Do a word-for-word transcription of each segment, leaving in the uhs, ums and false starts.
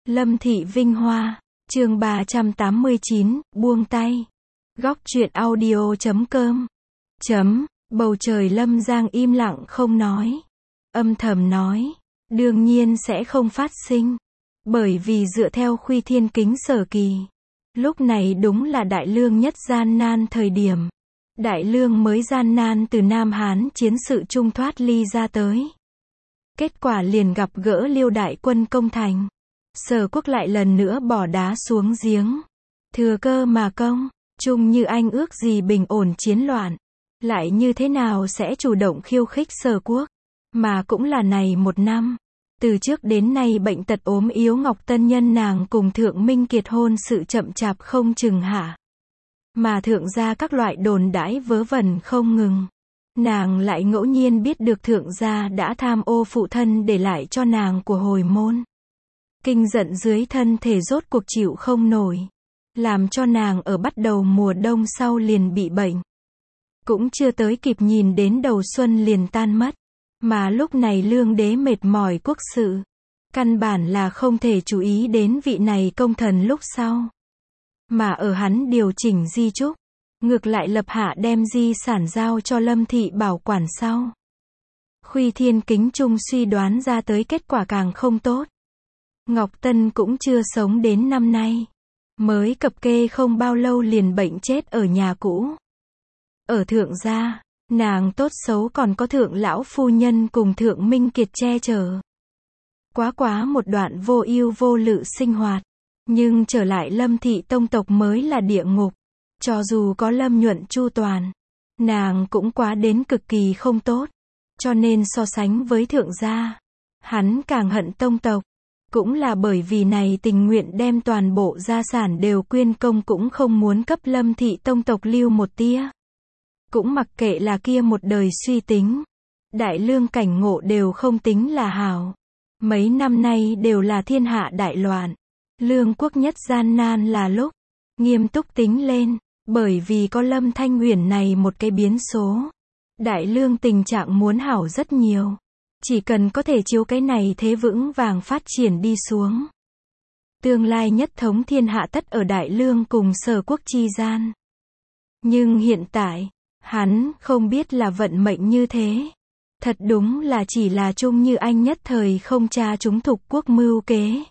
Lâm Thị Vinh Hoa, chương ba trăm tám mươi chín, buông tay. Góc truyện audio chấm com. Chấm, bầu trời Lâm Giang im lặng không nói. Âm thầm nói, đương nhiên sẽ không phát sinh. Bởi vì dựa theo Khuy Thiên Kính Sở Kỳ, lúc này đúng là Đại Lương nhất gian nan thời điểm. Đại Lương mới gian nan từ Nam Hán chiến sự trung thoát ly ra tới. Kết quả liền gặp gỡ Liêu đại quân công thành. Sở Quốc lại lần nữa bỏ đá xuống giếng. Thừa cơ mà công, chung như anh ước gì bình ổn chiến loạn. Lại như thế nào sẽ chủ động khiêu khích Sở Quốc. Mà cũng là này một năm. Từ trước đến nay bệnh tật ốm yếu Ngọc Tân Nhân nàng cùng Thượng Minh Kiệt hôn sự chậm chạp không chừng hả. Mà thượng gia các loại đồn đãi vớ vẩn không ngừng. Nàng lại ngẫu nhiên biết được thượng gia đã tham ô phụ thân để lại cho nàng của hồi môn. Kinh giận dưới thân thể rốt cuộc chịu không nổi. Làm cho nàng ở bắt đầu mùa đông sau liền bị bệnh. Cũng chưa tới kịp nhìn đến đầu xuân liền tan mất. Mà lúc này lương đế mệt mỏi quốc sự. Căn bản là không thể chú ý đến vị này công thần lúc sau. Mà ở hắn điều chỉnh di chúc. Ngược lại lập hạ đem di sản giao cho Lâm Thị bảo quản sau. Khuy Thiên Kính Trung suy đoán ra tới kết quả càng không tốt. Ngọc Tân cũng chưa sống đến năm nay. Mới cập kê không bao lâu liền bệnh chết ở nhà cũ. Ở thượng gia, nàng tốt xấu còn có thượng lão phu nhân cùng Thượng Minh Kiệt che chở. Quá quá một đoạn vô ưu vô lự sinh hoạt. Nhưng trở lại Lâm Thị tông tộc mới là địa ngục. Cho dù có Lâm Nhuận chu toàn, nàng cũng quá đến cực kỳ không tốt. Cho nên so sánh với thượng gia, hắn càng hận tông tộc. Cũng là bởi vì này tình nguyện đem toàn bộ gia sản đều quyên công cũng không muốn cấp Lâm Thị tông tộc lưu một tia. Cũng mặc kệ là kia một đời suy tính. Đại lương cảnh ngộ đều không tính là hảo. Mấy năm nay đều là thiên hạ đại loạn. Lương quốc nhất gian nan là lúc nghiêm túc tính lên. Bởi vì có Lâm Thanh Huyền này một cái biến số. Đại lương tình trạng muốn hảo rất nhiều. Chỉ cần có thể chiếu cái này thế vững vàng phát triển đi xuống. Tương lai nhất thống thiên hạ tất ở Đại Lương cùng Sở Quốc chi gian. Nhưng hiện tại, hắn không biết là vận mệnh như thế. Thật đúng là chỉ là chung như anh nhất thời không tra chúng thục quốc mưu kế.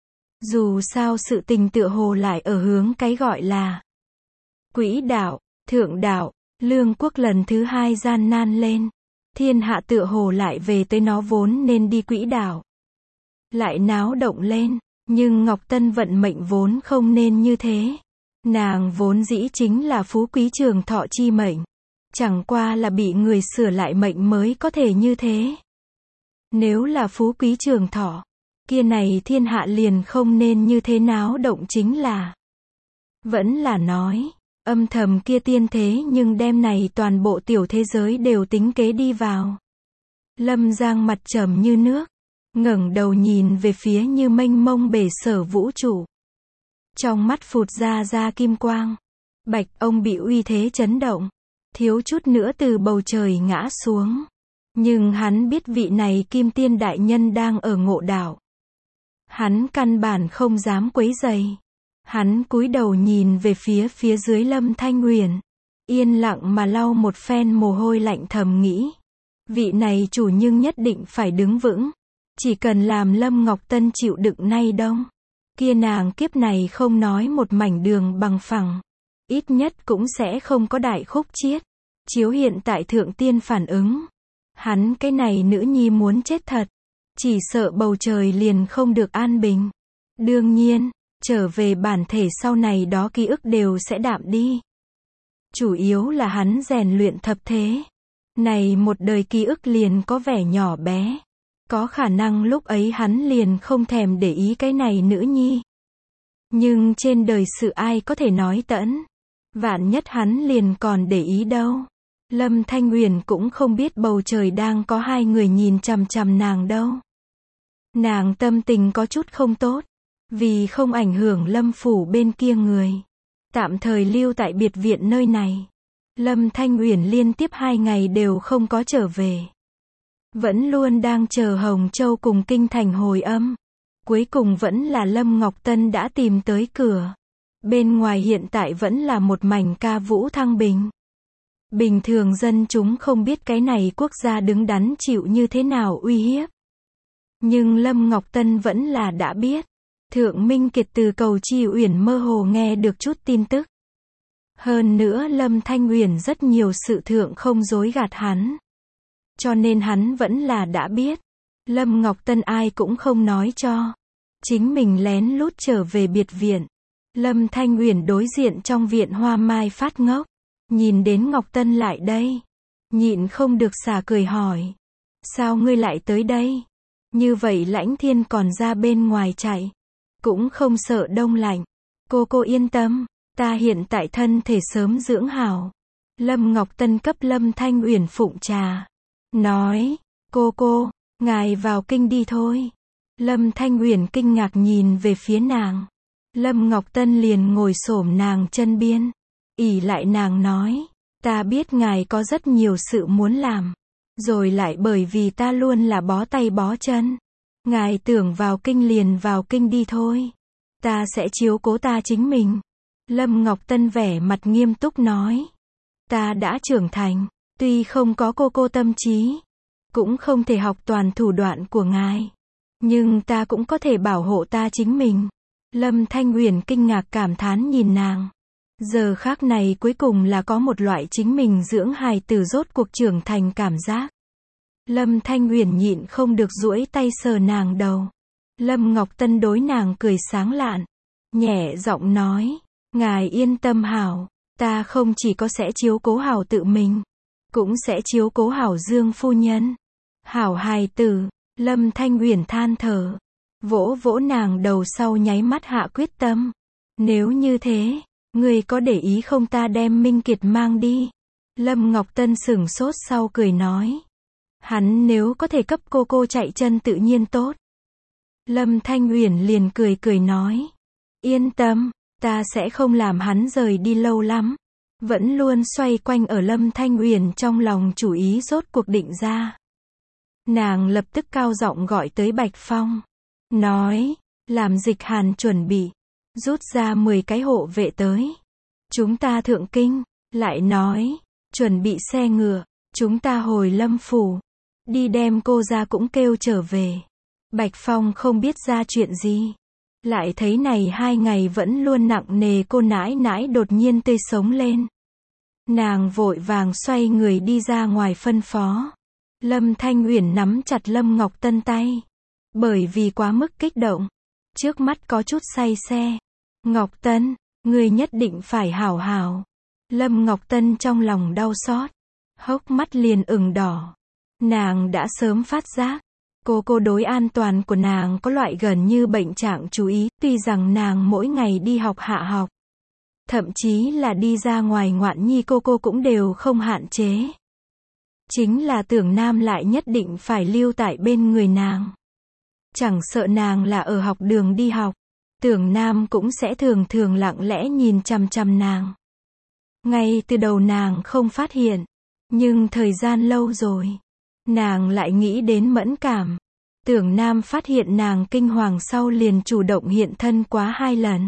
Dù sao sự tình tựa hồ lại ở hướng cái gọi là quỹ đạo, thượng đạo, lương quốc lần thứ hai gian nan lên. Thiên hạ tựa hồ lại về tới nó vốn nên đi quỹ đạo. Lại náo động lên, nhưng Ngọc Tân vận mệnh vốn không nên như thế. Nàng vốn dĩ chính là phú quý trường thọ chi mệnh. Chẳng qua là bị người sửa lại mệnh mới có thể như thế. Nếu là phú quý trường thọ, kia này thiên hạ liền không nên như thế náo động chính là. Vẫn là nói. Âm thầm kia tiên thế nhưng đêm này toàn bộ tiểu thế giới đều tính kế đi vào. Lâm Giang mặt trầm như nước, ngẩng đầu nhìn về phía như mênh mông bể sở vũ trụ. Trong mắt phụt ra ra kim quang. Bạch ông bị uy thế chấn động, thiếu chút nữa từ bầu trời ngã xuống. Nhưng hắn biết vị này kim tiên đại nhân đang ở ngộ đạo. Hắn căn bản không dám quấy rầy. Hắn cúi đầu nhìn về phía phía dưới Lâm Thanh Huyền. Yên lặng mà lau một phen mồ hôi lạnh thầm nghĩ. Vị này chủ nhưng nhất định phải đứng vững. Chỉ cần làm Lâm Ngọc Tân chịu đựng nay đông. Kia nàng kiếp này không nói một mảnh đường bằng phẳng. Ít nhất cũng sẽ không có đại khúc chiết. Chiếu hiện tại thượng tiên phản ứng. Hắn cái này nữ nhi muốn chết thật. Chỉ sợ bầu trời liền không được an bình. Đương nhiên. Trở về bản thể sau này đó ký ức đều sẽ đạm đi. Chủ yếu là hắn rèn luyện thập thế. Này một đời ký ức liền có vẻ nhỏ bé. Có khả năng lúc ấy hắn liền không thèm để ý cái này nữ nhi. Nhưng trên đời sự ai có thể nói tẫn. Vạn nhất hắn liền còn để ý đâu. Lâm Thanh Huyền cũng không biết bầu trời đang có hai người nhìn chằm chằm nàng đâu. Nàng tâm tình có chút không tốt. Vì không ảnh hưởng Lâm phủ bên kia người. Tạm thời lưu tại biệt viện nơi này. Lâm Thanh Uyển liên tiếp hai ngày đều không có trở về. Vẫn luôn đang chờ Hồng Châu cùng Kinh Thành hồi âm. Cuối cùng vẫn là Lâm Ngọc Tân đã tìm tới cửa. Bên ngoài hiện tại vẫn là một mảnh ca vũ thăng bình. Bình thường dân chúng không biết cái này quốc gia đứng đắn chịu như thế nào uy hiếp. Nhưng Lâm Ngọc Tân vẫn là đã biết. Thượng Minh Kiệt từ Cầu Chi Uyển mơ hồ nghe được chút tin tức. Hơn nữa Lâm Thanh Uyển rất nhiều sự thượng không dối gạt hắn. Cho nên hắn vẫn là đã biết. Lâm Ngọc Tân ai cũng không nói cho. Chính mình lén lút trở về biệt viện. Lâm Thanh Uyển đối diện trong viện hoa mai phát ngốc. Nhìn đến Ngọc Tân lại đây. Nhịn không được xả cười hỏi. Sao ngươi lại tới đây? Như vậy Lãnh Thiên còn ra bên ngoài chạy. Cũng không sợ đông lạnh. Cô cô yên tâm. Ta hiện tại thân thể sớm dưỡng hảo. Lâm Ngọc Tân cấp Lâm Thanh Uyển phụng trà. Nói. Cô cô, ngài vào kinh đi thôi. Lâm Thanh Uyển kinh ngạc nhìn về phía nàng. Lâm Ngọc Tân liền ngồi xổm nàng chân biên. ỷ lại nàng nói. Ta biết ngài có rất nhiều sự muốn làm. Rồi lại bởi vì ta luôn là bó tay bó chân. Ngài tưởng vào kinh liền vào kinh đi thôi. Ta sẽ chiếu cố ta chính mình. Lâm Ngọc Tân vẻ mặt nghiêm túc nói. Ta đã trưởng thành. Tuy không có cô cô tâm trí. Cũng không thể học toàn thủ đoạn của ngài. Nhưng ta cũng có thể bảo hộ ta chính mình. Lâm Thanh Uyển kinh ngạc cảm thán nhìn nàng. Giờ khác này cuối cùng là có một loại chính mình dưỡng hài tử rốt cuộc trưởng thành cảm giác. Lâm Thanh Uyển nhịn không được duỗi tay sờ nàng đầu. Lâm Ngọc Tân đối nàng cười sáng lạn. Nhẹ giọng nói. Ngài yên tâm hảo. Ta không chỉ có sẽ chiếu cố hảo tự mình. Cũng sẽ chiếu cố hảo Dương phu nhân. Hảo hài tử. Lâm Thanh Uyển than thở. Vỗ vỗ nàng đầu sau nháy mắt hạ quyết tâm. Nếu như thế, ngươi có để ý không ta đem Minh Kiệt mang đi? Lâm Ngọc Tân sửng sốt sau cười nói. Hắn nếu có thể cấp cô cô chạy chân tự nhiên tốt. Lâm Thanh Uyển liền cười cười nói. Yên tâm, ta sẽ không làm hắn rời đi lâu lắm. Vẫn luôn xoay quanh ở Lâm Thanh Uyển trong lòng chủ ý rốt cuộc định ra. Nàng lập tức cao giọng gọi tới Bạch Phong. Nói, làm Dịch Hàn chuẩn bị. Rút ra mười cái hộ vệ tới. Chúng ta thượng kinh. Lại nói, chuẩn bị xe ngựa. Chúng ta hồi Lâm phủ. Đi đem cô ra cũng kêu trở về. Bạch Phong không biết ra chuyện gì. Lại thấy này hai ngày vẫn luôn nặng nề cô nãi nãi đột nhiên tươi sống lên. Nàng vội vàng xoay người đi ra ngoài phân phó. Lâm Thanh Uyển nắm chặt Lâm Ngọc Tân tay. Bởi vì quá mức kích động. Trước mắt có chút say xe. Ngọc Tân, người nhất định phải hảo hảo. Lâm Ngọc Tân trong lòng đau xót. Hốc mắt liền ửng đỏ. Nàng đã sớm phát giác. Cô cô đối an toàn của nàng có loại gần như bệnh trạng chú ý. Tuy rằng nàng mỗi ngày đi học hạ học. Thậm chí là đi ra ngoài ngoạn nhi cô cô cũng đều không hạn chế. Chính là Tưởng Nam lại nhất định phải lưu tại bên người nàng. Chẳng sợ nàng là ở học đường đi học. Tưởng Nam cũng sẽ thường thường lặng lẽ nhìn chằm chằm nàng. Ngay từ đầu nàng không phát hiện. Nhưng thời gian lâu rồi. Nàng lại nghĩ đến mẫn cảm. Tưởng Nam phát hiện nàng kinh hoàng sau liền chủ động hiện thân quá hai lần.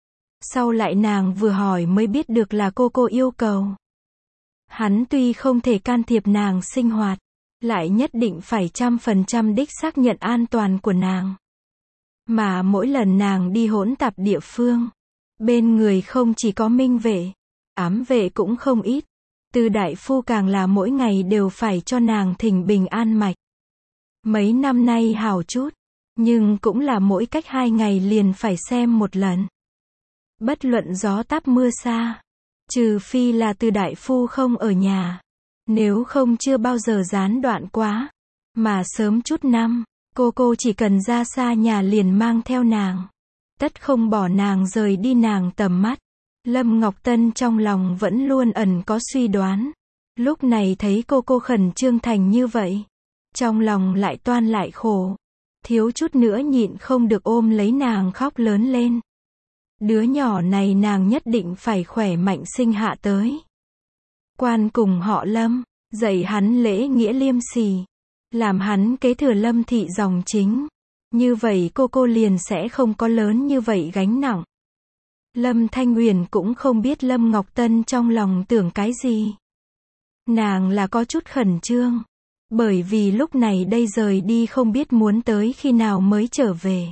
Sau lại nàng vừa hỏi mới biết được là cô cô yêu cầu. Hắn tuy không thể can thiệp nàng sinh hoạt. Lại nhất định phải trăm phần trăm đích xác nhận an toàn của nàng. Mà mỗi lần nàng đi hỗn tạp địa phương. Bên người không chỉ có minh vệ. Ám vệ cũng không ít. Từ đại phu càng là mỗi ngày đều phải cho nàng thỉnh bình an mạch. Mấy năm nay hảo chút. Nhưng cũng là mỗi cách hai ngày liền phải xem một lần. Bất luận gió táp mưa xa. Trừ phi là từ đại phu không ở nhà. Nếu không chưa bao giờ gián đoạn quá. Mà sớm chút năm, cô cô chỉ cần ra xa nhà liền mang theo nàng. Tất không bỏ nàng rời đi nàng tầm mắt. Lâm Ngọc Tân trong lòng vẫn luôn ẩn có suy đoán. Lúc này thấy cô cô khẩn trương thành như vậy. Trong lòng lại toan lại khổ. Thiếu chút nữa nhịn không được ôm lấy nàng khóc lớn lên. Đứa nhỏ này nàng nhất định phải khỏe mạnh sinh hạ tới. Quan cùng họ Lâm, dạy hắn lễ nghĩa liêm sỉ. Làm hắn kế thừa Lâm thị dòng chính. Như vậy cô cô liền sẽ không có lớn như vậy gánh nặng. Lâm Thanh Uyển cũng không biết Lâm Ngọc Tân trong lòng tưởng cái gì. Nàng là có chút khẩn trương. Bởi vì lúc này đây rời đi không biết muốn tới khi nào mới trở về.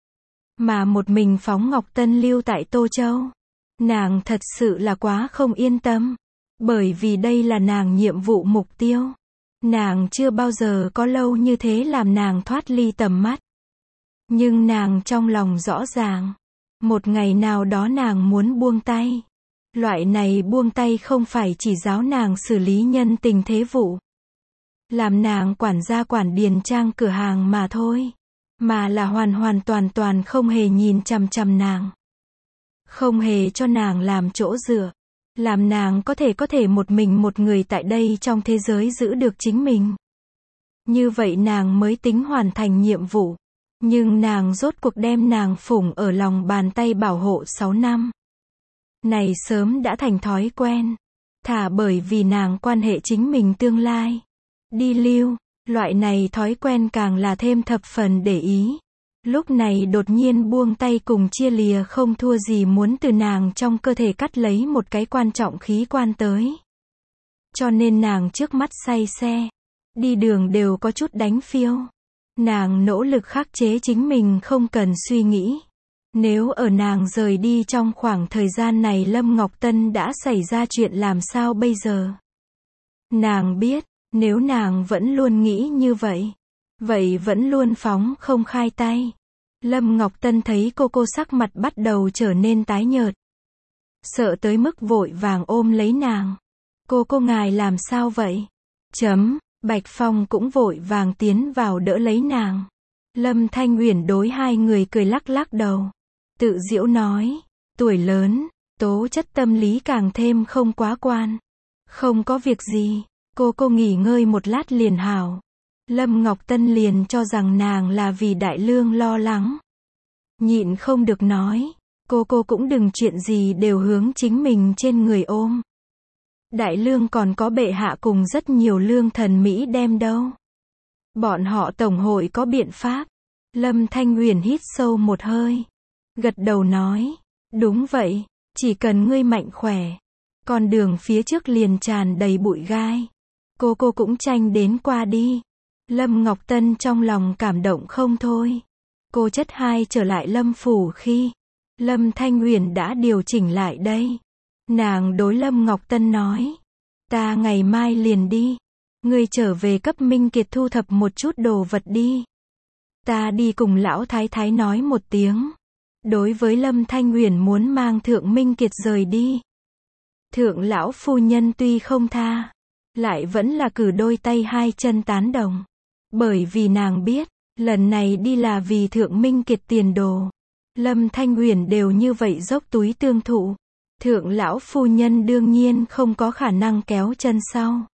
Mà một mình phóng Ngọc Tân lưu tại Tô Châu. Nàng thật sự là quá không yên tâm. Bởi vì đây là nàng nhiệm vụ mục tiêu. Nàng chưa bao giờ có lâu như thế làm nàng thoát ly tầm mắt. Nhưng nàng trong lòng rõ ràng. Một ngày nào đó nàng muốn buông tay. Loại này buông tay không phải chỉ giáo nàng xử lý nhân tình thế vụ. Làm nàng quản gia quản điền trang cửa hàng mà thôi. Mà là hoàn hoàn toàn toàn không hề nhìn chằm chằm nàng. Không hề cho nàng làm chỗ dựa. Làm nàng có thể có thể một mình một người tại đây trong thế giới giữ được chính mình. Như vậy nàng mới tính hoàn thành nhiệm vụ. Nhưng nàng rốt cuộc đem nàng phủng ở lòng bàn tay bảo hộ sáu năm. Này sớm đã thành thói quen. Thả bởi vì nàng quan hệ chính mình tương lai. Đi lưu, loại này thói quen càng là thêm thập phần để ý. Lúc này đột nhiên buông tay cùng chia lìa không thua gì muốn từ nàng trong cơ thể cắt lấy một cái quan trọng khí quan tới. Cho nên nàng trước mắt say xe. Đi đường đều có chút đánh phiêu. Nàng nỗ lực khắc chế chính mình không cần suy nghĩ. Nếu ở nàng rời đi trong khoảng thời gian này Lâm Ngọc Tân đã xảy ra chuyện làm sao bây giờ? Nàng biết, nếu nàng vẫn luôn nghĩ như vậy, vậy vẫn luôn phóng không khai tay. Lâm Ngọc Tân thấy cô cô sắc mặt bắt đầu trở nên tái nhợt. Sợ tới mức vội vàng ôm lấy nàng. Cô cô ngài làm sao vậy? Chấm, Bạch Phong cũng vội vàng tiến vào đỡ lấy nàng. Lâm Thanh Uyển đối hai người cười lắc lắc đầu. Tự giễu nói, tuổi lớn, tố chất tâm lý càng thêm không quá quan. Không có việc gì, cô cô nghỉ ngơi một lát liền hảo. Lâm Ngọc Tân liền cho rằng nàng là vì Đại Lương lo lắng. Nhịn không được nói, cô cô cũng đừng chuyện gì đều hướng chính mình trên người ôm. Đại Lương còn có bệ hạ cùng rất nhiều lương thần Mỹ đem đâu. Bọn họ tổng hội có biện pháp. Lâm Thanh Uyển hít sâu một hơi. Gật đầu nói, đúng vậy, chỉ cần ngươi mạnh khỏe. Con đường phía trước liền tràn đầy bụi gai. Cô cô cũng tranh đến qua đi. Lâm Ngọc Tân trong lòng cảm động không thôi. Cô chất hai trở lại Lâm phủ khi Lâm Thanh Uyển đã điều chỉnh lại đây. Nàng đối Lâm Ngọc Tân nói, ta ngày mai liền đi. Ngươi trở về cấp Minh Kiệt thu thập một chút đồ vật đi. Ta đi cùng lão thái thái nói một tiếng. Đối với Lâm Thanh Uyển muốn mang Thượng Minh Kiệt rời đi. Thượng lão phu nhân tuy không tha, lại vẫn là cử đôi tay hai chân tán đồng. Bởi vì nàng biết, lần này đi là vì Thượng Minh Kiệt tiền đồ. Lâm Thanh Uyển đều như vậy dốc túi tương thụ. Thượng lão phu nhân đương nhiên không có khả năng kéo chân sau.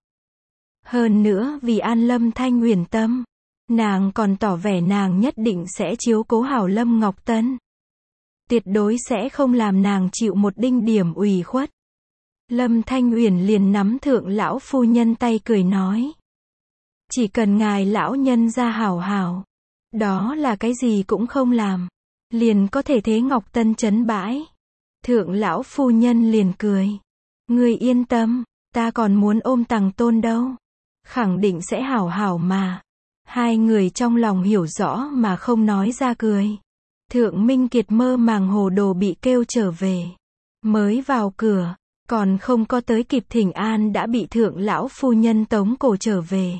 Hơn nữa vì an Lâm Thanh Uyển tâm, nàng còn tỏ vẻ nàng nhất định sẽ chiếu cố hảo Lâm Ngọc Tân. Tuyệt đối sẽ không làm nàng chịu một đinh điểm ủy khuất. Lâm Thanh Uyển liền nắm thượng lão phu nhân tay cười nói. Chỉ cần ngài lão nhân ra hảo hảo. Đó là cái gì cũng không làm. Liền có thể thế Ngọc Tân chấn bãi. Thượng lão phu nhân liền cười. Ngươi yên tâm, ta còn muốn ôm Tằng Tôn đâu. Khẳng định sẽ hảo hảo mà. Hai người trong lòng hiểu rõ mà không nói ra cười. Thượng Minh Kiệt mơ màng hồ đồ bị kêu trở về. Mới vào cửa, còn không có tới kịp thỉnh an đã bị thượng lão phu nhân tống cổ trở về.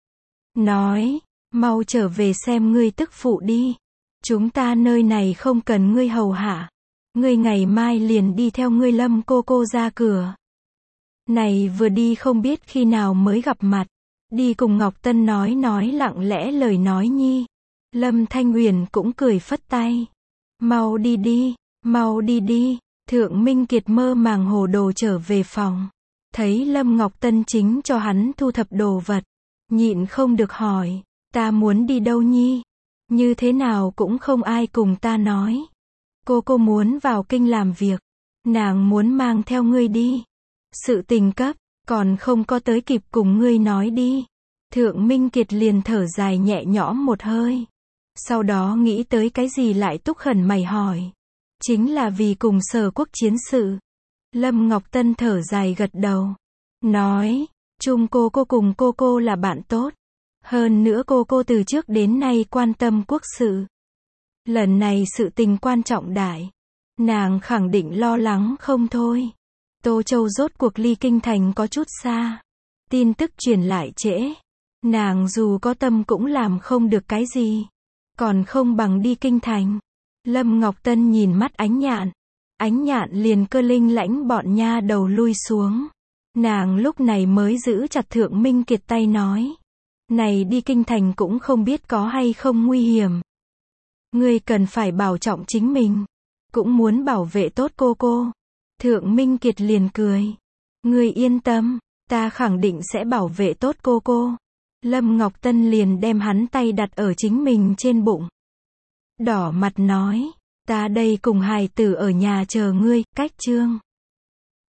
Nói, mau trở về xem ngươi tức phụ đi. Chúng ta nơi này không cần ngươi hầu hạ. Ngươi ngày mai liền đi theo ngươi Lâm cô cô ra cửa. Này vừa đi không biết khi nào mới gặp mặt. Đi cùng Ngọc Tân nói nói lặng lẽ lời nói nhi. Lâm Thanh Uyển cũng cười phất tay. Mau đi đi, mau đi đi. Thượng Minh Kiệt mơ màng hồ đồ trở về phòng. Thấy Lâm Ngọc Tân chính cho hắn thu thập đồ vật. Nhịn không được hỏi, ta muốn đi đâu nhi? Như thế nào cũng không ai cùng ta nói. Cô cô muốn vào kinh làm việc. Nàng muốn mang theo ngươi đi. Sự tình cấp, còn không có tới kịp cùng ngươi nói đi. Thượng Minh Kiệt liền thở dài nhẹ nhõm một hơi. Sau đó nghĩ tới cái gì lại túc khẩn mày hỏi. Chính là vì cùng Sở Quốc chiến sự. Lâm Ngọc Tân thở dài gật đầu. Nói, chung cô cô cùng cô cô là bạn tốt. Hơn nữa cô cô từ trước đến nay quan tâm quốc sự. Lần này sự tình quan trọng đại. Nàng khẳng định lo lắng không thôi. Tô Châu rốt cuộc ly kinh thành có chút xa. Tin tức truyền lại trễ. Nàng dù có tâm cũng làm không được cái gì. Còn không bằng đi kinh thành. Lâm Ngọc Tân nhìn mắt Ánh Nhạn. Ánh Nhạn liền cơ linh lãnh bọn nha đầu lui xuống. Nàng lúc này mới giữ chặt Thượng Minh Kiệt tay nói. Này đi kinh thành cũng không biết có hay không nguy hiểm. Ngươi cần phải bảo trọng chính mình. Cũng muốn bảo vệ tốt cô cô. Thượng Minh Kiệt liền cười. Ngươi yên tâm, ta khẳng định sẽ bảo vệ tốt cô cô. Lâm Ngọc Tân liền đem hắn tay đặt ở chính mình trên bụng. Đỏ mặt nói, ta đây cùng hài tử ở nhà chờ ngươi, cách chương.